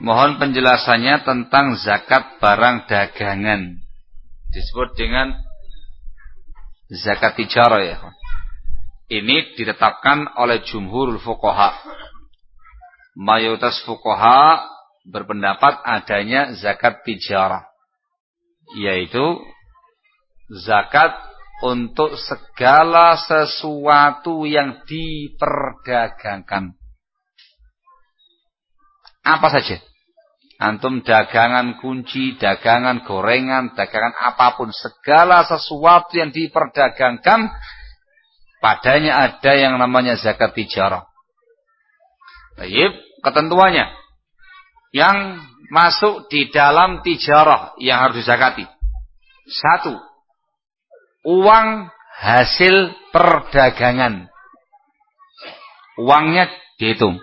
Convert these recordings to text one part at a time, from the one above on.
Mohon penjelasannya tentang zakat barang dagangan. Disebut dengan zakat tijarah ya. Ini ditetapkan oleh jumhurul fuqaha. Mayoritas fuqaha berpendapat adanya zakat tijarah, yaitu zakat untuk segala sesuatu yang diperdagangkan. Apa saja. Antum dagangan kunci, dagangan gorengan, dagangan apapun. Segala sesuatu yang diperdagangkan, padanya ada yang namanya zakat tijarah. Baik, ketentuannya. Yang masuk di dalam tijarah yang harus dizakati. 1. Uang hasil perdagangan. Uangnya dihitung.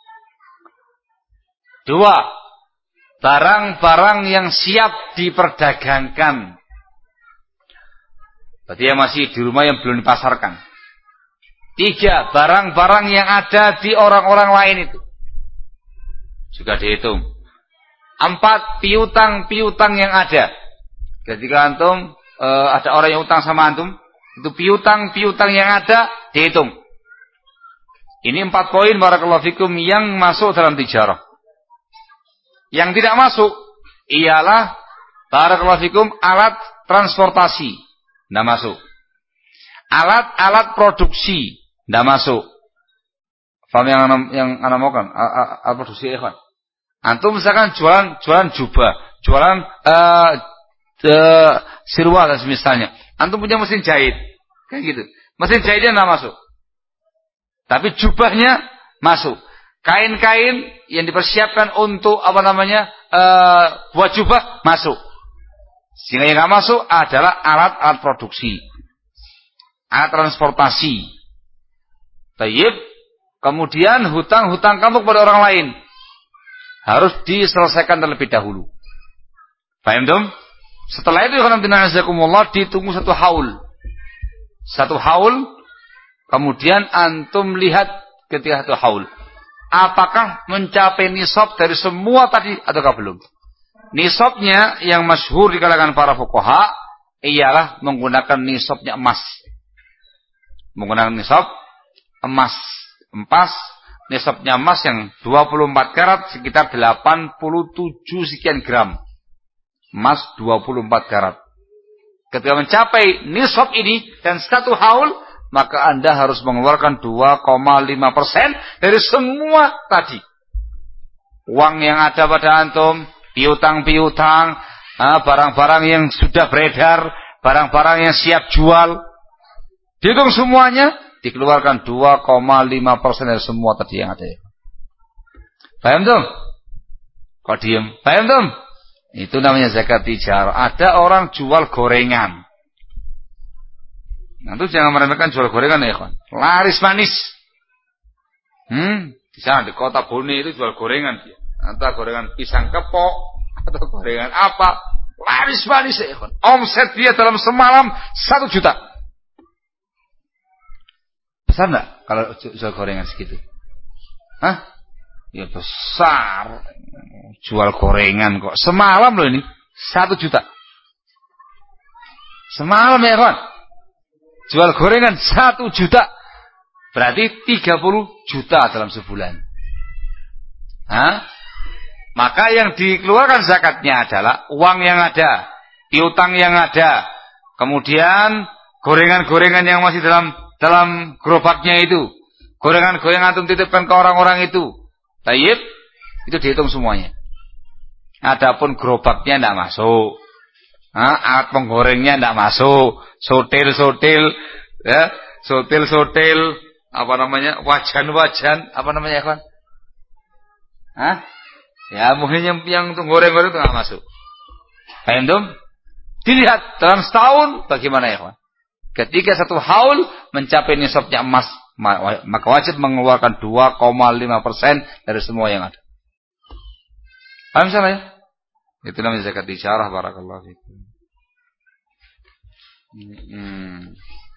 2. Barang-barang yang siap diperdagangkan. Berarti yang masih di rumah yang belum dipasarkan. 3. Barang-barang yang ada di orang-orang lain itu juga dihitung. 4. Piutang-piutang yang ada. Ketika antum ada orang yang utang sama antum, itu piutang-piutang yang ada dihitung. Ini 4 poin barakallahu fikum yang masuk dalam tijarah. Yang tidak masuk ialah barakallahu fikum alat transportasi, tidak masuk. Alat-alat produksi tidak masuk. Faham yang ana mau kan? Alat produksi ikhwan. Antum misalkan jualan jubah, jualan sirwal misalnya. Antum punya mesin jahit, kayak gitu. Mesin jahitnya tidak masuk. Tapi jubahnya masuk. Kain-kain yang dipersiapkan untuk buat jubah masuk. Sehingga yang nggak masuk adalah alat-alat produksi, alat transportasi. Tayyib. Kemudian hutang-hutang kamu kepada orang lain harus diselesaikan terlebih dahulu. Paham dong? Setelah itu ditunggu 1 haul. 1 haul. Kemudian antum lihat ketika 1 haul, apakah mencapai nisab dari semua tadi ataukah belum? Nisabnya yang masyhur di kalangan para fuqaha ialah menggunakan nisabnya emas. Menggunakan nisab emas. Nisabnya emas yang 24 karat sekitar 87 sekian gram. Emas 24 karat. Ketika mencapai nisab ini dan 1 haul, maka Anda harus mengeluarkan 2,5% dari semua tadi. Uang yang ada pada antum, piutang-piutang, barang-barang yang sudah beredar, barang-barang yang siap jual. Dihitung semuanya, dikeluarkan 2,5% dari semua tadi yang ada. Paham tuh? Kok diem? Paham tuh? Itu namanya zakat tijarah. Ada orang jual gorengan. Nah, itu jangan meremehkan jual gorengan ya, kawan. Laris manis. Di sana di kota Bone itu jual gorengan dia. Entah gorengan pisang kepok atau gorengan apa. Laris manis ya, kawan. Omset dia dalam semalam 1 juta. Besar enggak kalau jual gorengan segitu? Hah? Ya besar. Jual gorengan kok. Semalam loh ini 1 juta. Semalam ya, kawan. Jual gorengan 1 juta. Berarti 30 juta dalam sebulan. Maka yang dikeluarkan zakatnya adalah uang yang ada, piutang yang ada, kemudian gorengan-gorengan yang masih dalam gerobaknya itu, gorengan-gorengan antum titipkan ke orang-orang itu. Tayyib, itu dihitung semuanya. Adapun gerobaknya tidak masuk. Alat penggorengnya tidak masuk, sotil-sotil, ya, sotil-sotil, wajan-wajan, kan? Ya, mungkin yang untuk goreng-goreng itu nggak masuk. Paham dong? Dilihat dalam setahun bagaimana ya, kawan? Ketika 1 haul mencapai nisabnya emas, maka wajib mengeluarkan 2,5% dari semua yang ada. Paham salah ya? Itu namanya zakat tijarah barakallahu fikum.